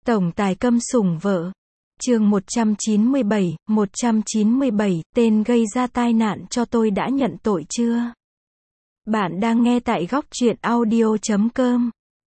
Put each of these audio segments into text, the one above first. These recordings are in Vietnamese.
Tổng tài câm sủng vợ. Chương 197, tên gây ra tai nạn cho tôi đã nhận tội chưa? Bạn đang nghe tại góc truyện audio.com.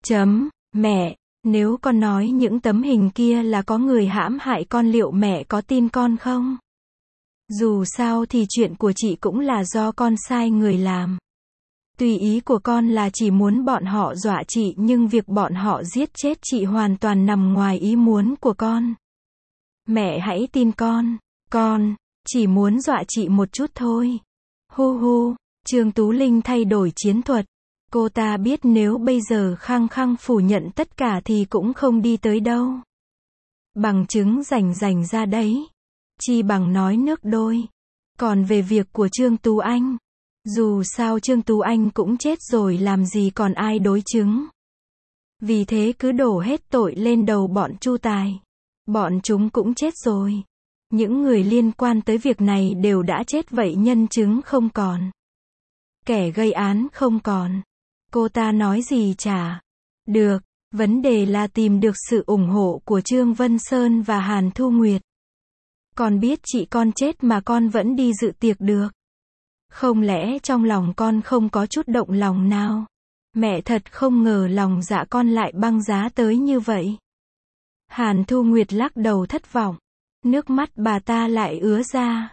Mẹ, nếu con nói những tấm hình kia là có người hãm hại con liệu mẹ có tin con không? Dù sao thì chuyện của chị cũng là do con sai người làm. Tùy ý của con là chỉ muốn bọn họ dọa chị, nhưng việc bọn họ giết chết chị hoàn toàn nằm ngoài ý muốn của con. Mẹ hãy tin con chỉ muốn dọa chị một chút thôi. Hu hu, Trương Tú Linh thay đổi chiến thuật. Cô ta biết nếu bây giờ khăng khăng phủ nhận tất cả thì cũng không đi tới đâu. Bằng chứng rành ra đấy. Chi bằng nói nước đôi. Còn về việc của Trương Tú Anh, dù sao Trương Tú Anh cũng chết rồi, làm gì còn ai đối chứng. Vì thế cứ đổ hết tội lên đầu bọn Chu Tài. Bọn chúng cũng chết rồi. Những người liên quan tới việc này đều đã chết, vậy nhân chứng không còn. Kẻ gây án không còn. Cô ta nói gì chả được. Vấn đề là tìm được sự ủng hộ của Trương Vân Sơn và Hàn Thu Nguyệt. Con biết chị con chết mà con vẫn đi dự tiệc được. Không lẽ trong lòng con không có chút động lòng nào? Mẹ thật không ngờ lòng dạ con lại băng giá tới như vậy. Hàn Thu Nguyệt lắc đầu thất vọng. Nước mắt bà ta lại ứa ra.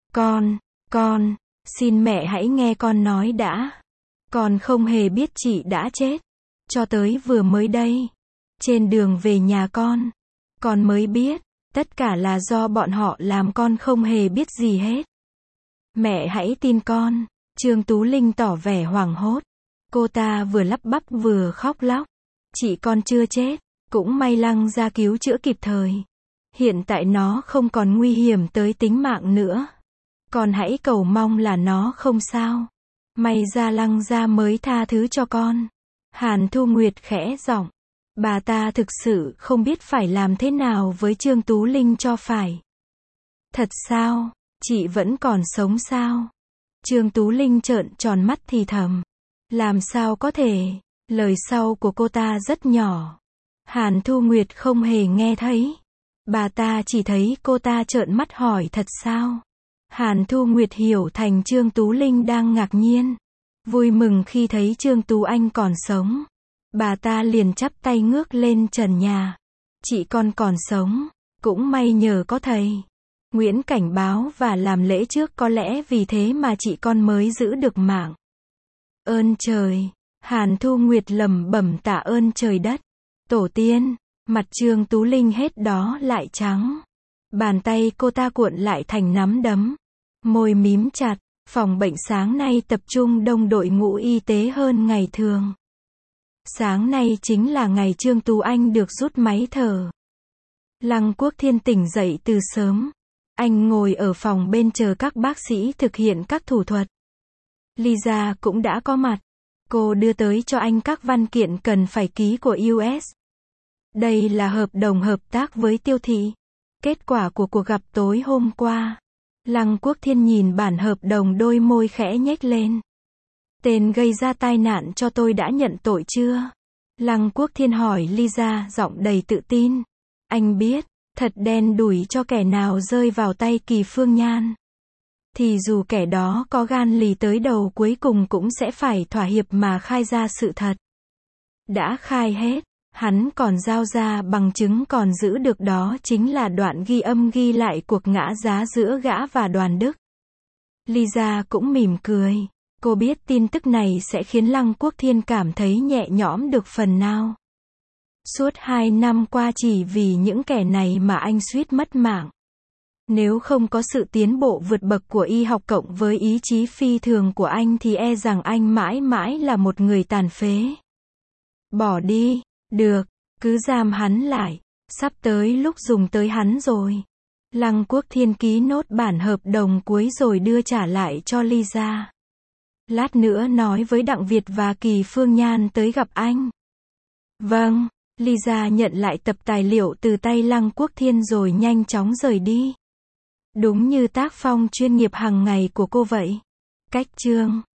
Con, xin mẹ hãy nghe con nói đã. Con không hề biết chị đã chết. Cho tới vừa mới đây. Trên đường về nhà con mới biết. Tất cả là do bọn họ làm, con không hề biết gì hết. Mẹ hãy tin con. Trương Tú Linh tỏ vẻ hoảng hốt. Cô ta vừa lắp bắp vừa khóc lóc. Chị con chưa chết. Cũng may Lăng gia cứu chữa kịp thời. Hiện tại nó không còn nguy hiểm tới tính mạng nữa. Con hãy cầu mong là nó không sao. May ra Lăng gia mới tha thứ cho con. Hàn Thu Nguyệt khẽ giọng. Bà ta thực sự không biết phải làm thế nào với Trương Tú Linh cho phải. Thật sao? Chị vẫn còn sống sao? Trương Tú Linh trợn tròn mắt thì thầm. Làm sao có thể? Lời sau của cô ta rất nhỏ. Hàn Thu Nguyệt không hề nghe thấy. Bà ta chỉ thấy cô ta trợn mắt hỏi thật sao? Hàn Thu Nguyệt hiểu thành Trương Tú Linh đang ngạc nhiên. Vui mừng khi thấy Trương Tú Anh còn sống. Bà ta liền chắp tay ngước lên trần nhà. Chị con còn sống. Cũng may nhờ có thầy Nguyễn cảnh báo và làm lễ trước, có lẽ vì thế mà chị con mới giữ được mạng. Ơn trời. Hàn Thu Nguyệt lẩm bẩm tạ ơn trời đất. Tổ tiên. Mặt Trương Tú Linh hết đó lại trắng. Bàn tay cô ta cuộn lại thành nắm đấm. Môi mím chặt. Phòng bệnh sáng nay tập trung đông đội ngũ y tế hơn ngày thường. Sáng nay chính là ngày Trương Tú Anh được rút máy thở. Lăng Quốc Thiên tỉnh dậy từ sớm. Anh ngồi ở phòng bên chờ các bác sĩ thực hiện các thủ thuật. Lisa cũng đã có mặt. Cô đưa tới cho anh các văn kiện cần phải ký của US. Đây là hợp đồng hợp tác với Tiêu Thị. Kết quả của cuộc gặp tối hôm qua. Lăng Quốc Thiên nhìn bản hợp đồng, đôi môi khẽ nhếch lên. Tên gây ra tai nạn cho tôi đã nhận tội chưa? Lăng Quốc Thiên hỏi Lisa, giọng đầy tự tin. Anh biết, thật đen đủi cho kẻ nào rơi vào tay Kỳ Phương Nhan. Thì dù kẻ đó có gan lì tới đầu, cuối cùng cũng sẽ phải thỏa hiệp mà khai ra sự thật. Đã khai hết, hắn còn giao ra bằng chứng còn giữ được, đó chính là đoạn ghi âm ghi lại cuộc ngã giá giữa gã và Đoàn Đức. Lisa cũng mỉm cười. Cô biết tin tức này sẽ khiến Lăng Quốc Thiên cảm thấy nhẹ nhõm được phần nào. Suốt 2 năm qua chỉ vì những kẻ này mà anh suýt mất mạng. Nếu không có sự tiến bộ vượt bậc của y học cộng với ý chí phi thường của anh thì e rằng anh mãi mãi là một người tàn phế. Bỏ đi, được, cứ giam hắn lại, sắp tới lúc dùng tới hắn rồi. Lăng Quốc Thiên ký nốt bản hợp đồng cuối rồi đưa trả lại cho Lisa. Lát nữa nói với Đặng Việt và Kỳ Phương Nhan tới gặp anh. Vâng, Lisa nhận lại tập tài liệu từ tay Lăng Quốc Thiên rồi nhanh chóng rời đi. Đúng như tác phong chuyên nghiệp hàng ngày của cô vậy. Cách chương